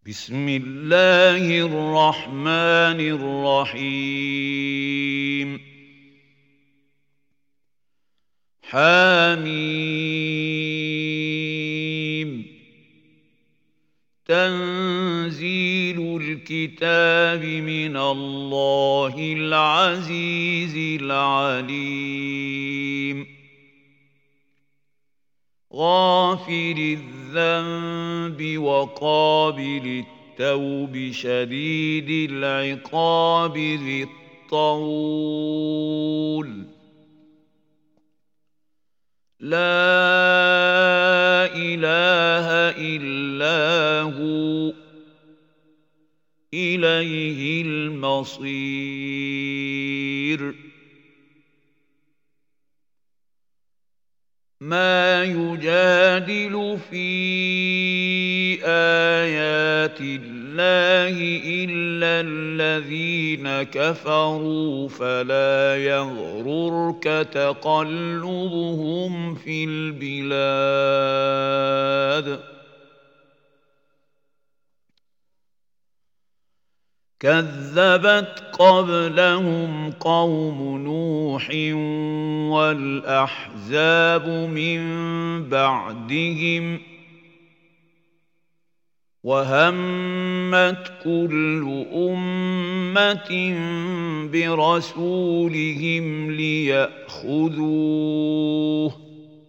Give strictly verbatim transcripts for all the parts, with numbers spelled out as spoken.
بسم الله الرحمن الرحيم حميم تنزيل الكتاب من الله العزيز العليم غافر الذنب وقابل التوب شديد العقاب ذي الطول لا إله إلا هو إليه المصير ما يجادل في آيات الله إلا الذين كفروا فلا يغررك تقلبهم في البلاد كذبت قبلهم قوم نوح والأحزاب من بعدهم وهمت كل أمة برسولهم ليأخذوه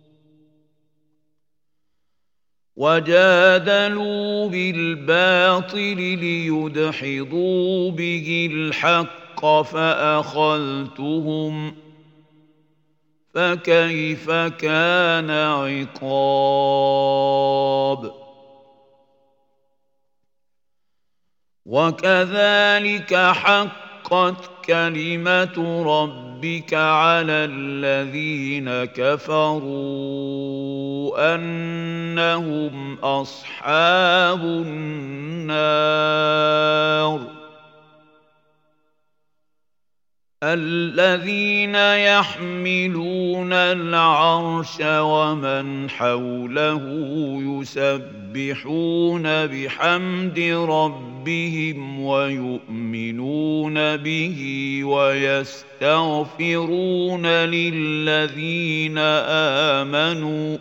وجادلوا بالباطل ليدحضوا به الحق فأخذتهم فكيف كان عقاب وكذلك حقت كلمة ربك على الذين كفروا أنهم أصحاب النار الذين يحملون العرش ومن حوله يسبحون بحمد ربهم ويؤمنون به ويستغفرون للذين آمنوا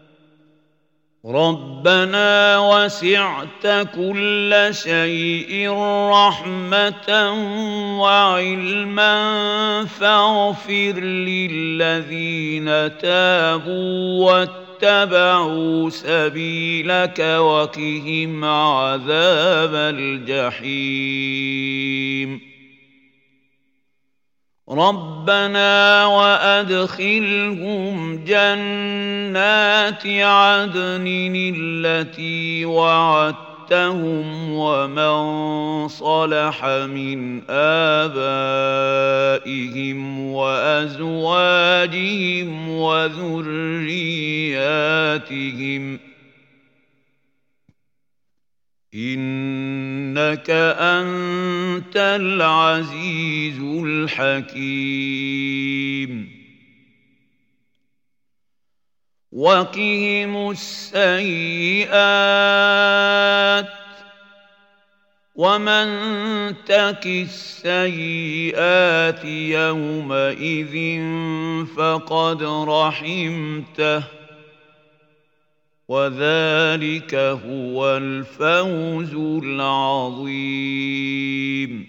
ربنا وسعت كل شيء رحمة وعلما فاغفر للذين تابوا واتبعوا سبيلك وقهم عذاب الجحيم ربنا وأدخلهم جنات عدن التي وعدتهم ومن صلح من آبائهم وأزواجهم وذرياتهم إنك أنت العزيز الحكيم وقهم السيئات ومن تك السيئات يومئذ فقد رحمته وذلك هو الفوز العظيم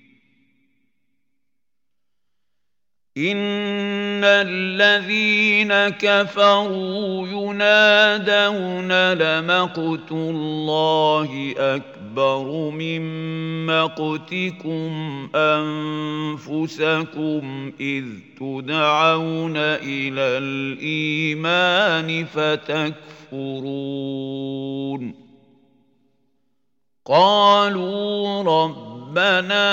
إن الذين كفروا ينادون لمقت الله أكبر من مقتكم أنفسكم إذ تدعون إلى الإيمان فتكفرون قالوا ربنا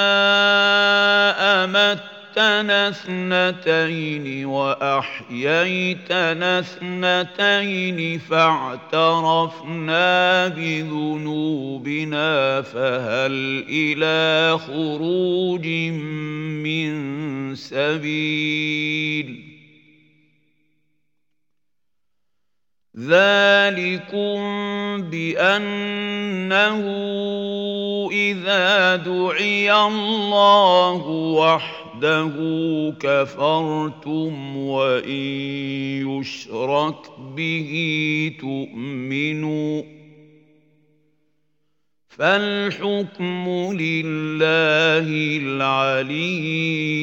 أمت أمتنا اثنتين وأحييتنا اثنتين فاعترفنا بذنوبنا فهل إلى خروج من سبيل ذلكم بأنه إذا دعي الله وحده كفرتم وإن يشرك به تؤمنوا فالحكم لله العلي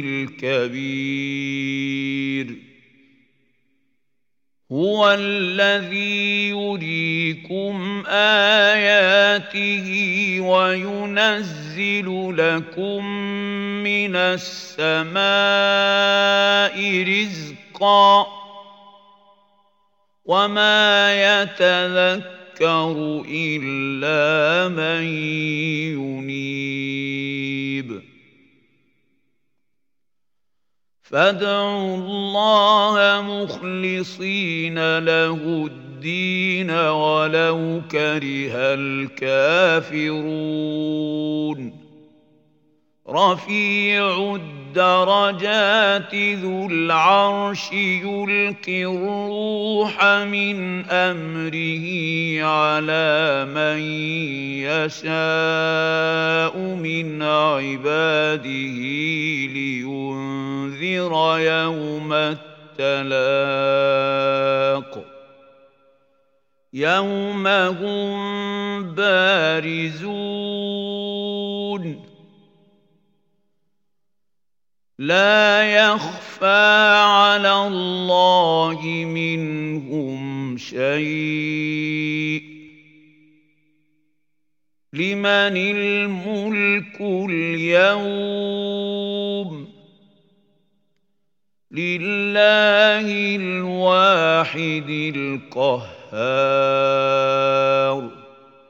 الكبير هو الذي يريكم آياته وينزل لكم من السماء رزقا وما يتذكر إلا من ينيب فادعوا الله مخلصين له الدين ولو كره الكافرون رفيع الدرجات ذو العرش يلقي الروح من أمره على من يشاء من عباده لينذر يوم التلاق يوم هم بارزون لا يخفى على الله منهم شيء لمن الملك اليوم لله الواحد القهار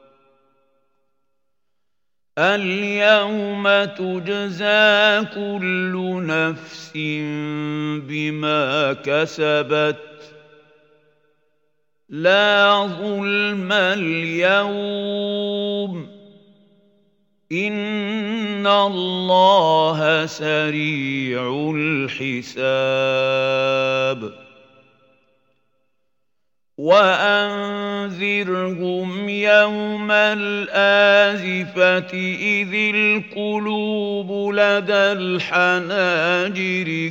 اليوم تجزى كل نفس بما كسبت لا ظلم اليوم إن الله سريع الحساب وأنذرهم يوم الآزفة إذ القلوب لدى الحناجر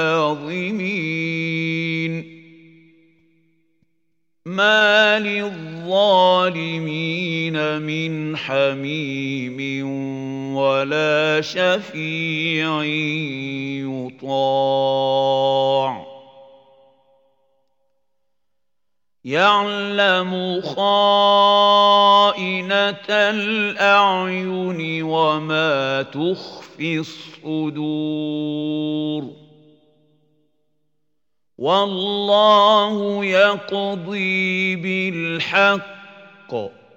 كاظمين ما للظالمين من حميم ولا شفيع يطاع يعلم خائنة الأعين وما تخفي الصدور والله يقضي بالحق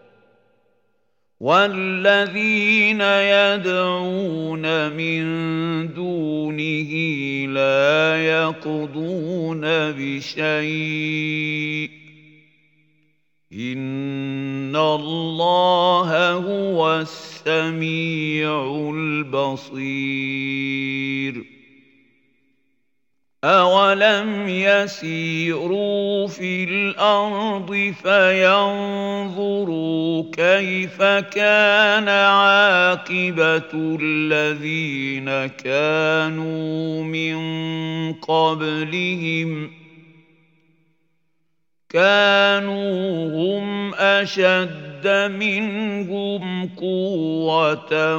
والذين يدعون من دونه لا يقضون بشيء إن الله هو السميع البصير أولم يسيروا في الأرض فينظروا كيف كان عاقبة الذين كانوا من قبلهم كانوا هم أشد منهم قوة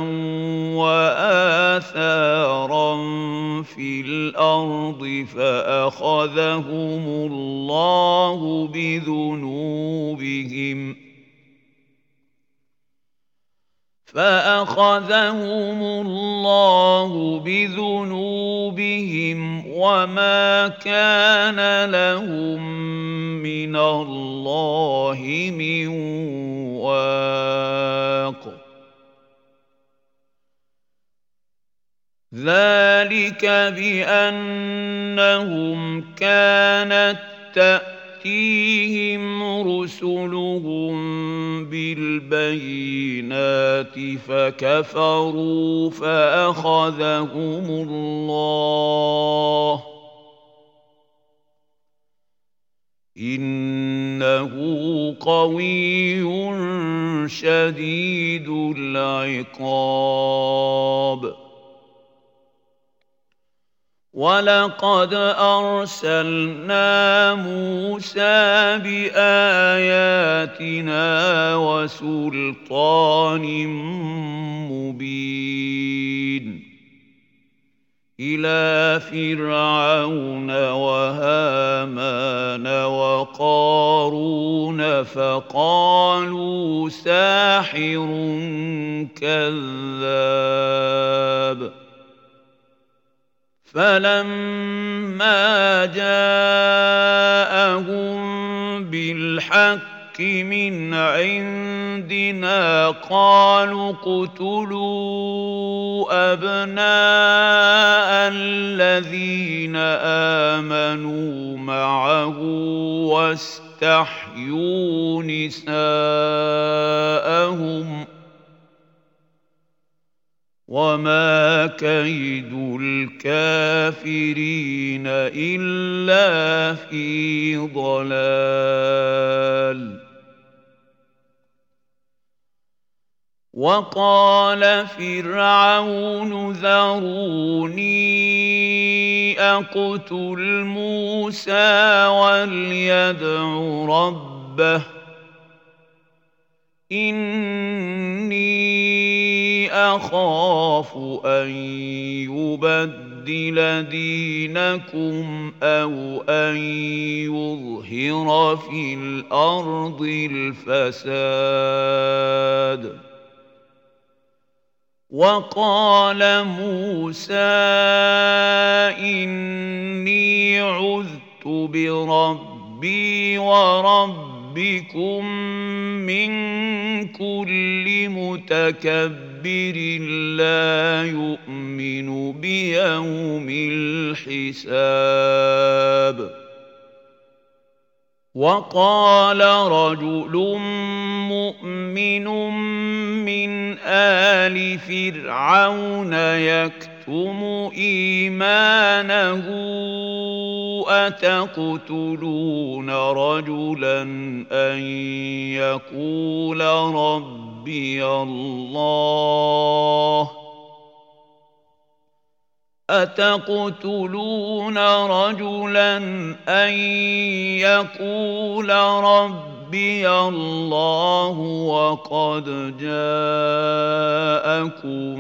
وآثارا في الأرض فأخذهم الله بذنوبهم فأخذهم الله بذنوبهم وما كان لهم من الله من واق ذلك بأنهم كانت تأتيهم رسلهم بالبينات فكفروا فأخذهم الله إنه قوي شديد العقاب ولقد أرسلنا موسى بآياتنا وسلطان مبين إلى فرعون وهامان وقارون فقالوا ساحر كذاب فلما جاءهم بالحق من عندنا قالوا اقتلوا أبناء الذين آمنوا معه واستحيوا نساءهم وما كيد الكافرين إلا في ضلال وقال فرعون ذروني أقتل موسى وليدع ربه إني أخاف أن يبدل دينكم أو أن يظهر في الأرض الفساد وقال موسى إني عذت بربي وربكم من كل متكبر لا يؤمن بيوم الحساب وقال رجل مؤمن من آل فرعون يكتم إيمانه أتقتلون رجلا أن يقول ربي الله أتقتلون رجلا أن يقول ربي الله وقد جاءكم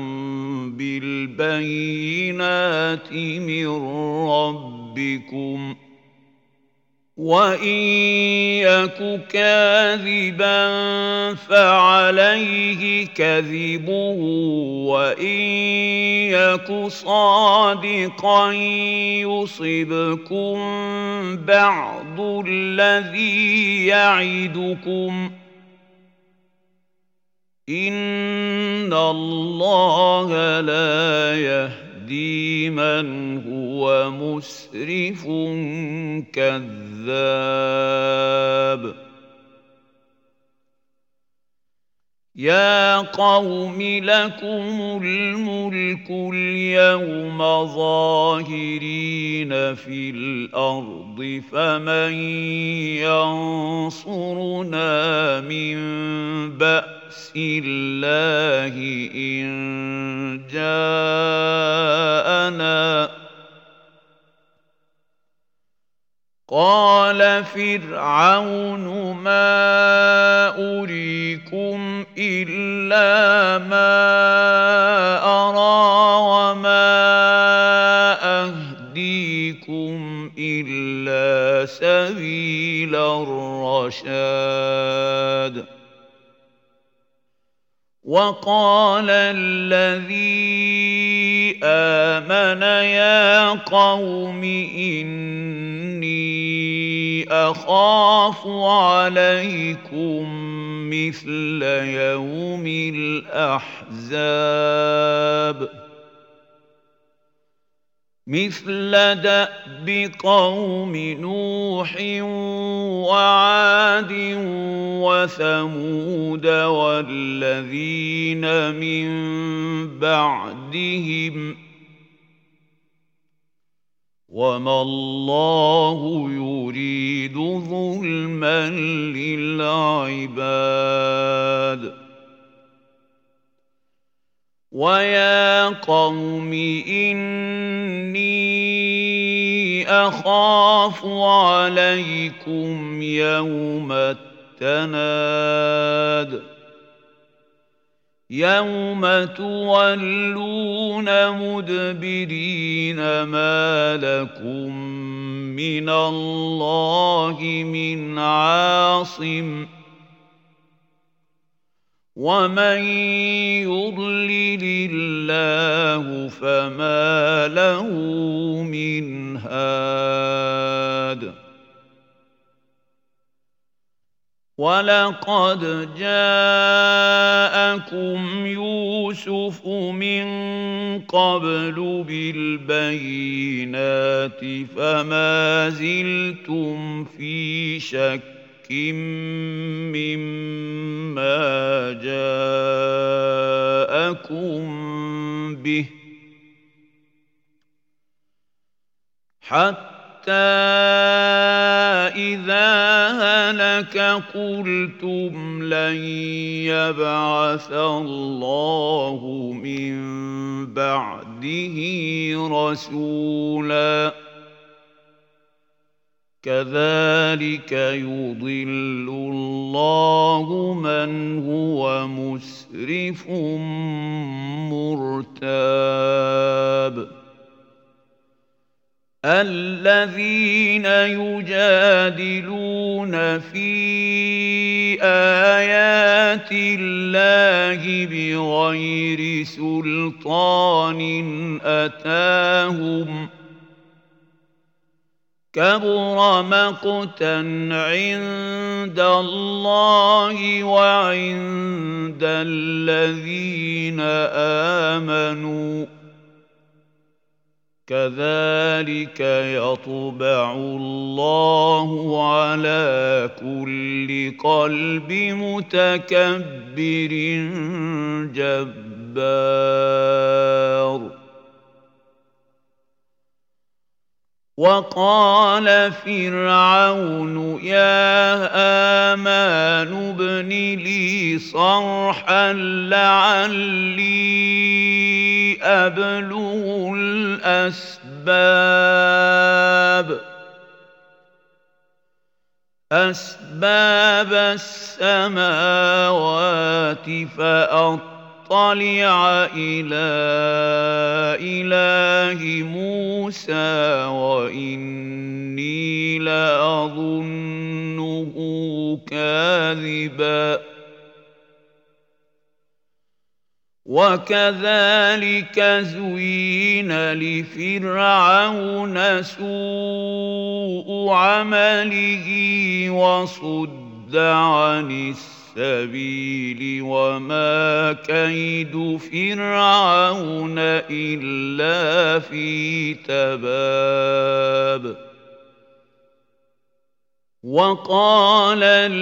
بالبينات من ربكم وإن يك كاذبا فعليه كذبه وإن يك صادقا يصبكم بعض الذي يعدكم إن الله لا يهدي من هو مسرف كذاب يا قوم لكم الملك اليوم ظاهرين في الأرض فمن ينصرنا من بأس الله إن جاءنا قال فرعون ما أريكم إلا ما أرى وما أهديكم إلا سبيل الرشاد وقال الذي آمن يا قوم إني أخاف عليكم مثل يوم الأحزاب مثل دأب قوم نوح وعاد وثمود والذين من بعدهم وما الله يريد ظلما للعباد ويا قوم إني أخاف عليكم يوم التناد يوم تولون مدبرين ما لكم من الله من عاصم ومن يضلل الله فما له من هاد ولقد جاءكم يوسف من قبل بالبينات فما زلتم في شك مما جاءكم به حتى إذا هلك قلتم لن يبعث الله من بعده رسولا كذلك يضل الله من هو مسرف مرتاب الذين يجادلون في آيات الله بغير سلطان أتاهم كبر مقتا عند الله وعند الذين آمنوا كذلك يطبع الله على كل قلب متكبر جبار وقال فرعون يا آمان ابن لي صرحا لعلي أبلغ الأسباب أسباب السماوات فأطلع إلى إله موسى وإني لأظنه كاذبا وكذلك زين لفرعون سوء عمله وصد عن السبيل وما كيد فرعون إلا في تباب وقال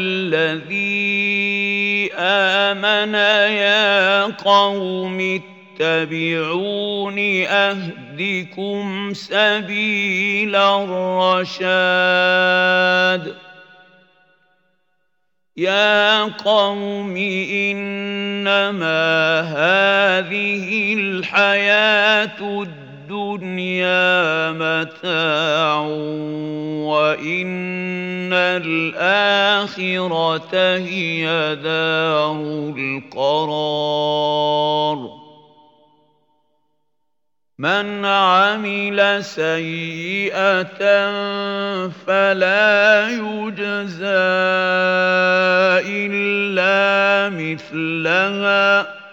الذي آمن يا قوم اتبعون أهدكم سبيل الرشاد يا قوم إنما هذه الحياة الدنيا متاع وإن الآخرة هي دار القرار من عمل سيئة فلا يجزى إلا مثلها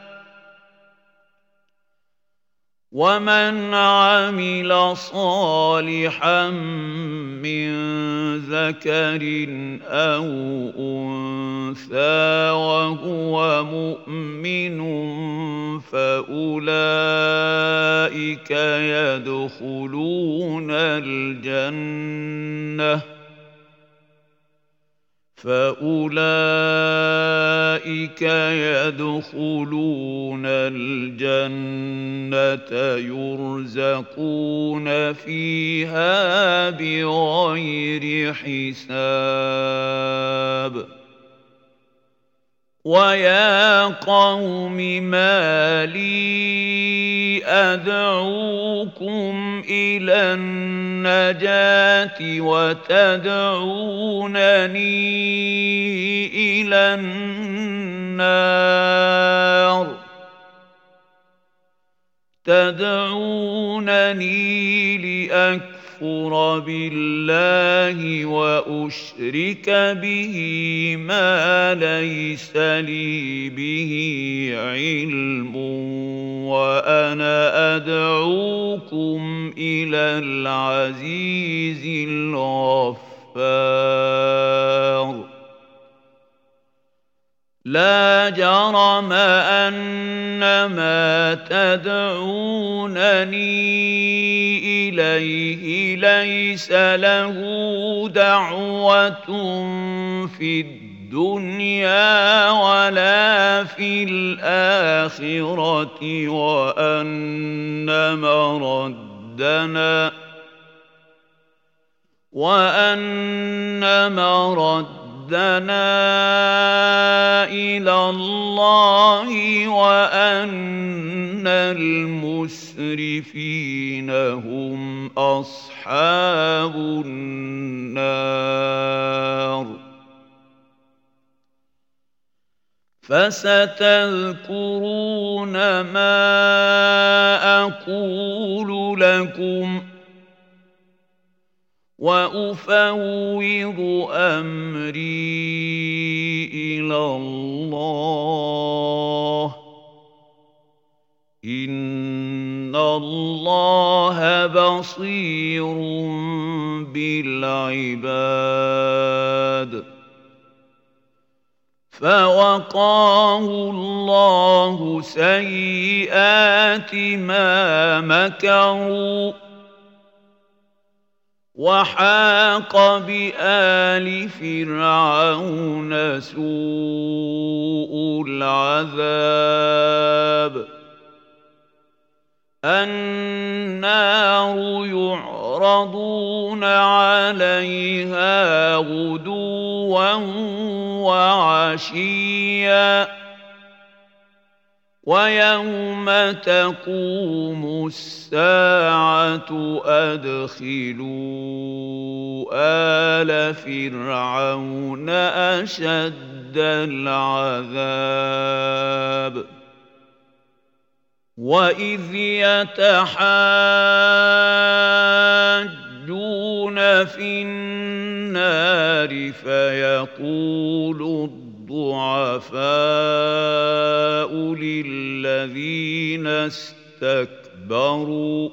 ومن عمل صالحا من ذكر أو أنثى وهو مؤمن فأولئك يدخلون الجنة فأولئك يدخلون الجنة يرزقون فيها بغير حساب ويا قوم ما لي أدعوكم إلى النجاة وتدعونني إلى النار تدعونني لأكفر بالله وأشرك به ما ليس لي به علم وأنا أدعوكم إلى العزيز الغفار لا جرم أن ما تدعونني إليه ليس له دعوة في الدنيا ولا في الآخرة وأن مردنا وأن مردنا إلى الله وأن المسرفين هم أصحاب النار فستذكرون ما أقول لكم وأفوض أمري إلى الله إن الله بصير بالعباد فوقاه الله سيئات ما مكروا وحاق بآل فرعون سوء العذاب النار يعرضون عليها غدوا وعشيا ويوم تقوم الساعة أدخلوا آل فرعون أشد العذاب وإذ يتحاجون في النار فيقول الضعفاء للذين استكبروا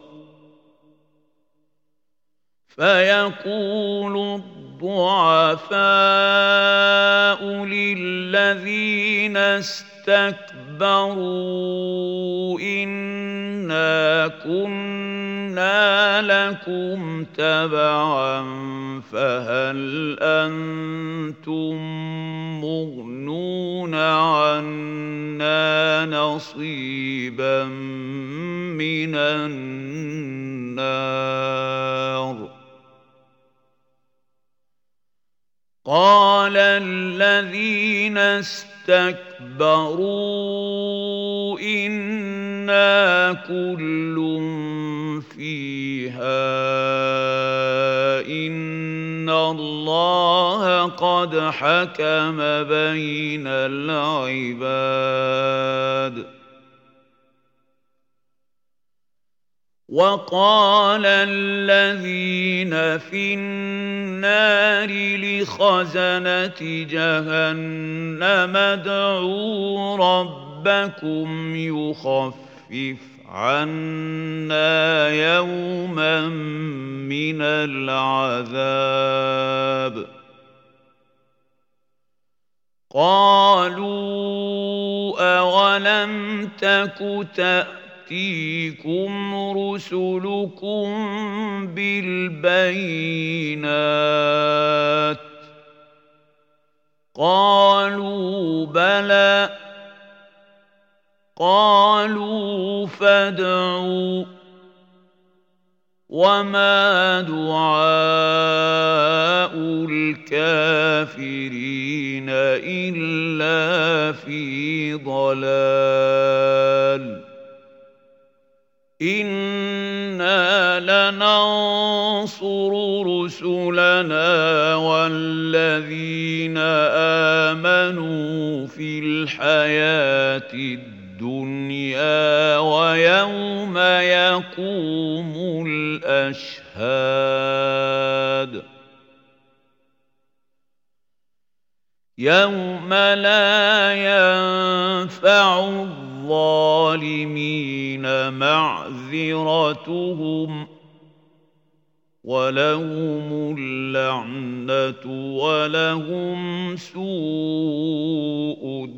فيقول الضعفاء للذين استكبروا إنا كنا لكم تبعا فهل أنتم مغنون عنا نصيبا من النار قال الذين استكبروا إنا كل فيها إن الله قد حكم بين العباد وقال الذين في النار لخزنة جهنم ادعوا ربكم يخفف عنا يوما من العذاب قالوا أولم تك تأتيكم رسلكم بالبينات قالوا بلى قالوا فادعوا وما دعاء الكافرين إلا في ضلال إنا لننصر رسلنا والذين آمنوا في الحياة الدنيا ويوم يقوم الأشهاد يوم لا ينفع الظالمين معذرتهم ولهم اللعنة ولهم سوء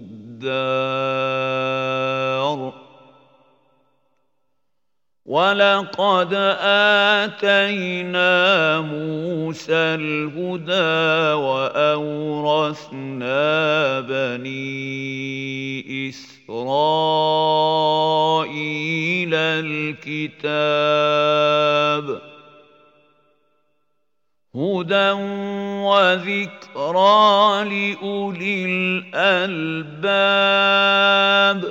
الدار ولقد آتينا موسى الهدى وأورثنا بني إسرائيل الكتاب هدى وذكرى لأولي الألباب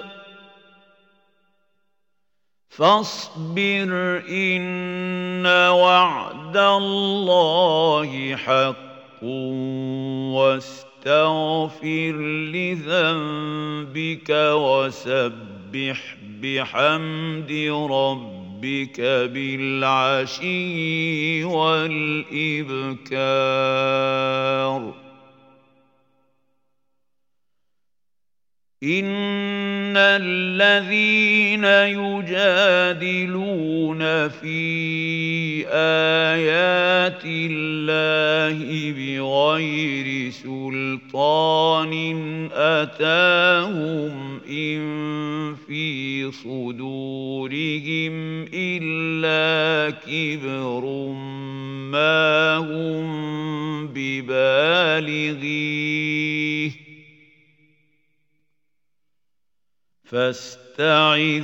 فاصبر إن وعد الله حق واستغفر لذنبك وسبح بحمد ربك بالعشي والإبكار إن الذين يجادلون في آيات الله بغير سلطان أتاهم إن في صدورهم إلا كبر ما هم ببالغيه فاستعذ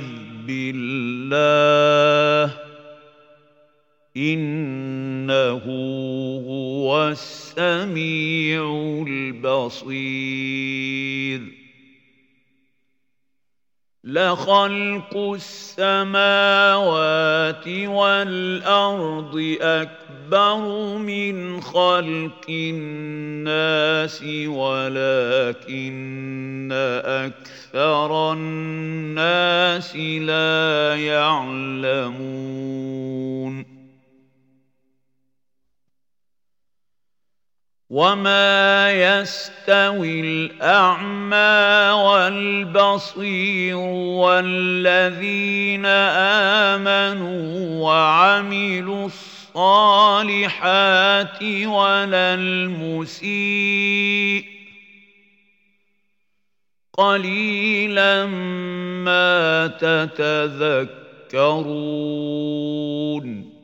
بالله إنه هو السميع البصير لخلق السماوات والأرض أكبر من خلق الناس ولكن أكثر الناس لا يعلمون وما يستوي الأعمى والبصير والذين آمنوا وعملوا الصالحات ولا المسيء قليلا ما تتذكرون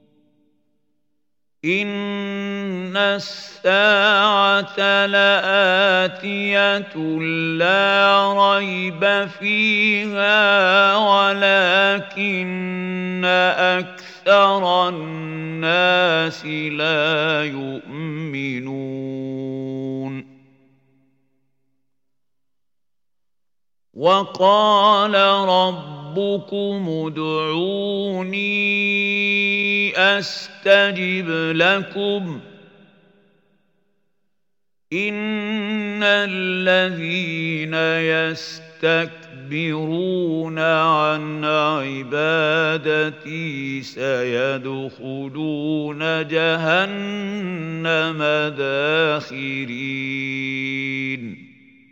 إن الساعة لآتية لا ريب فيها ولكن أكثر الناس لا يؤمنون وقال ربكم ادعوني أستجب لكم إن الذين يستكبرون عن عبادتي سيدخلون جهنم داخرين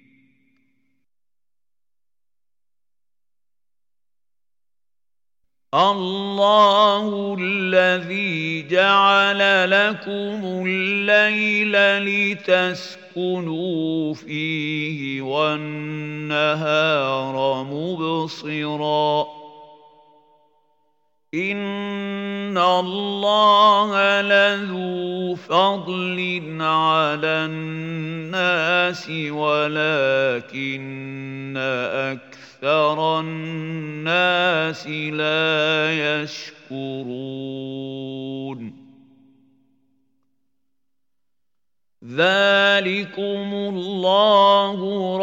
الله الذي جعل لكم الليل لتسكنوا فيه والنهار مبصرا إن الله لذو فضل على الناس ولكن أكثر الناس لا يشكرون ذلكم الله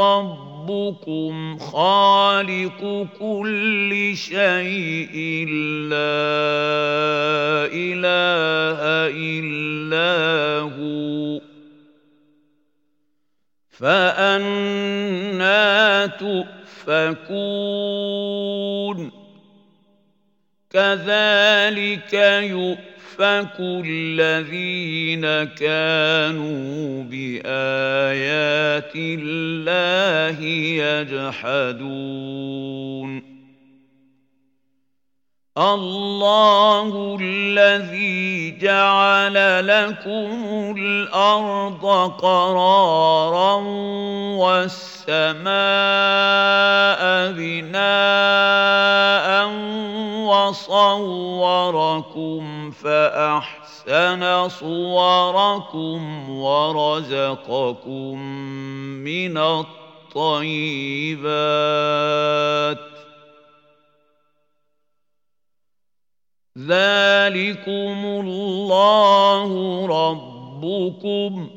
ربكم خالق كل شيء لا إله إلا هو فأنى تؤفكون كذلك يؤفك الذين كانوا بآيات الله يجحدون الله الذي جعل لكم الأرض قرارا والسماء بناء وصوركم فأحسن صوركم ورزقكم من الطيبات ذلكم الله ربكم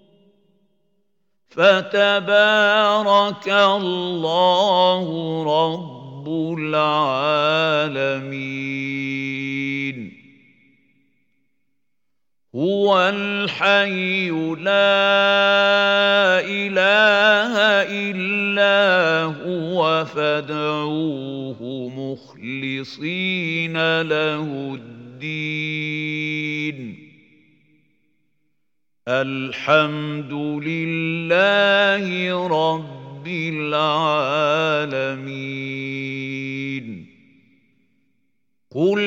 فتبارك الله رب العالمين هو الحي لا إله إلا هو فادعوه مخلصين له الدين الحمد لله رب العالمين قل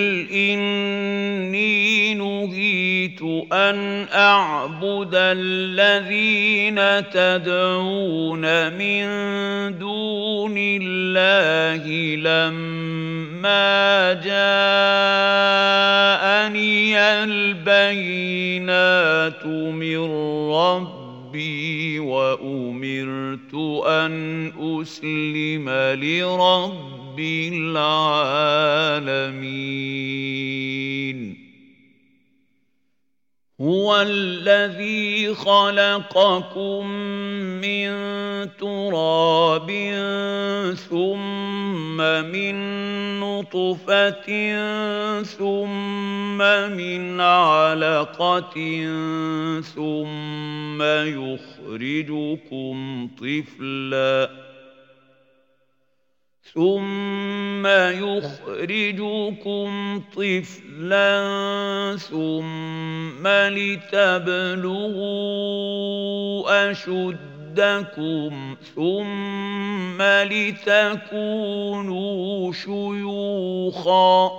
إني نهيت أن أعبد الذين تدعون من دون الله لما جاءني البينات من ربي وأمرت أن أسلم لرب العالمين هو الذي خلقكم من تراب ثم من نطفة ثم من علقة ثم يخرجكم طفلاً ثم يخرجكم طفلا ثم لتبلغوا أشدكم ثم لتكونوا شيوخا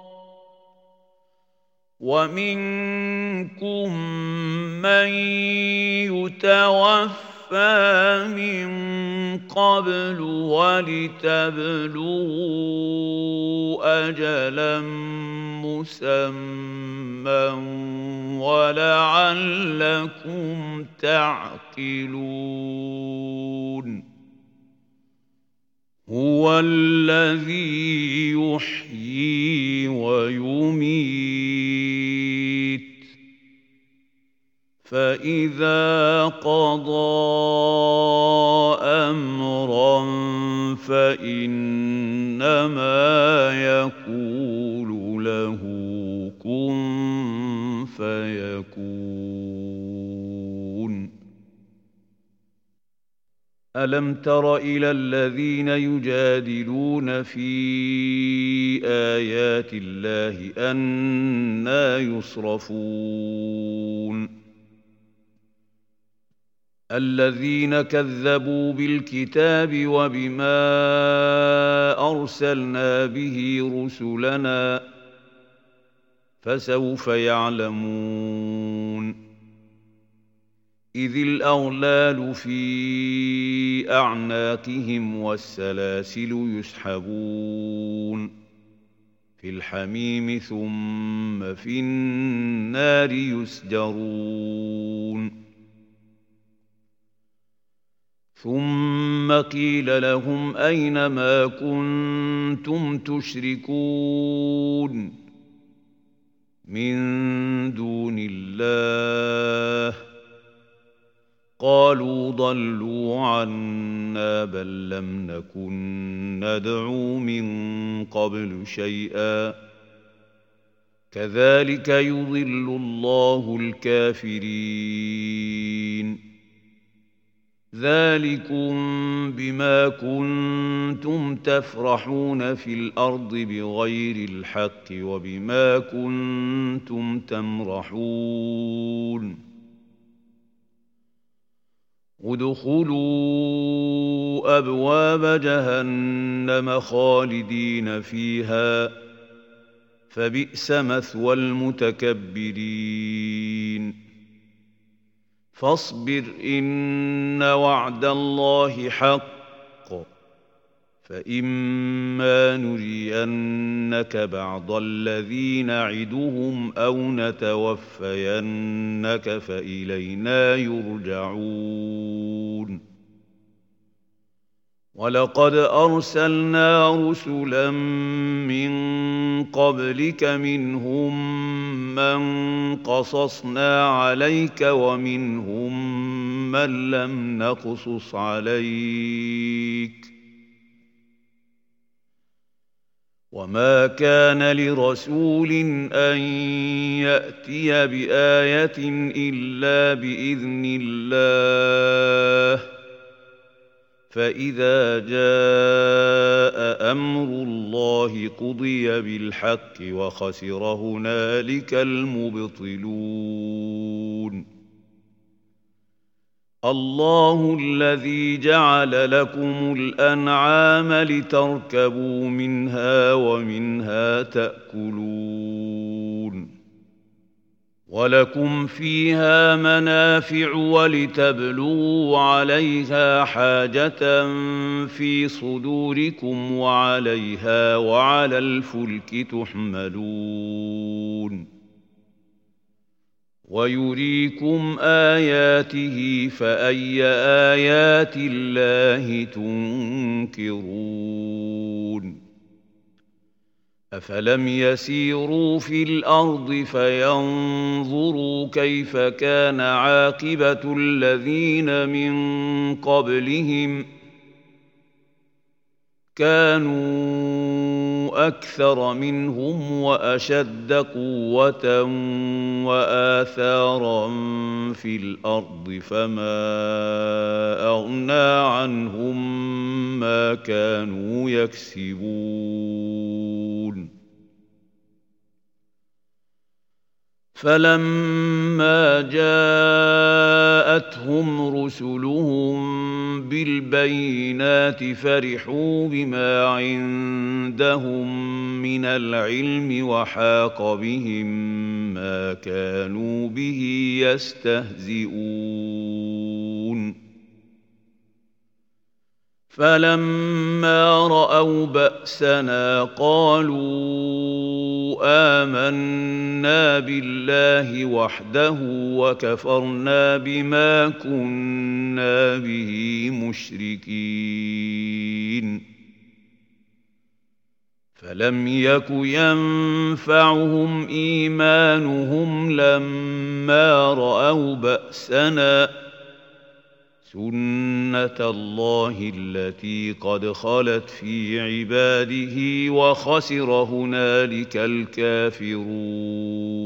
ومنكم من يتوفى من قبل ولتبلغوا أجلا مسمى ولعلكم تعقلون هو الذي يحيي ويميت فإذا قضى أمرا فإنما يقول له كن فيكون ألم تر إلى الذين يجادلون في آيات الله أنى يصرفون الذين كذبوا بالكتاب وبما أرسلنا به رسلنا فسوف يعلمون إذ الأغلال في أعناقهم والسلاسل يسحبون في الحميم ثم في النار يسجرون ثم قيل لهم أين ما كنتم تشركون من دون الله قالوا ضلوا عنا بل لم نكن ندعو من قبل شيئا كذلك يضل الله الكافرين ذلكم بما كنتم تفرحون في الأرض بغير الحق وبما كنتم تمرحون ادخلوا أبواب جهنم خالدين فيها فبئس مثوى المتكبرين فاصبر إن وعد الله حق فإما نرينك بعض الذي نعدهم أو نتوفينك فإلينا يرجعون ولقد أرسلنا رسلا من قبلك منهم من قصصنا عليك ومنهم من لم نقصص عليك وما كان لرسول أن يأتي بآية إلا بإذن الله فإذا جاء أمر الله قضي بالحق وخسر هنالك المبطلون الله الذي جعل لكم الأنعام لتركبوا منها ومنها تأكلون ولكم فيها منافع ولتبلغوا عليها حاجة في صدوركم وعليها وعلى الفلك تحملون ويريكم آياته فأي آيات الله تنكرون أفلم يسيروا في الأرض فينظروا كيف كان عاقبة الذين من قبلهم كانوا أكثر منهم وأشد قوة وآثارا في الأرض فما أغنى عنهم ما كانوا يكسبون فلما جاءتهم رسلهم بالبينات فرحوا بما عندهم من العلم وحاق بهم ما كانوا به يستهزئون فلما رأوا بأسنا قالوا آمنا بالله وحده وكفرنا بما كنا به مشركين فلم يك ينفعهم إيمانهم لما رأوا بأسنا سنة الله التي قد خلت في عباده وخسر هنالك الكافرون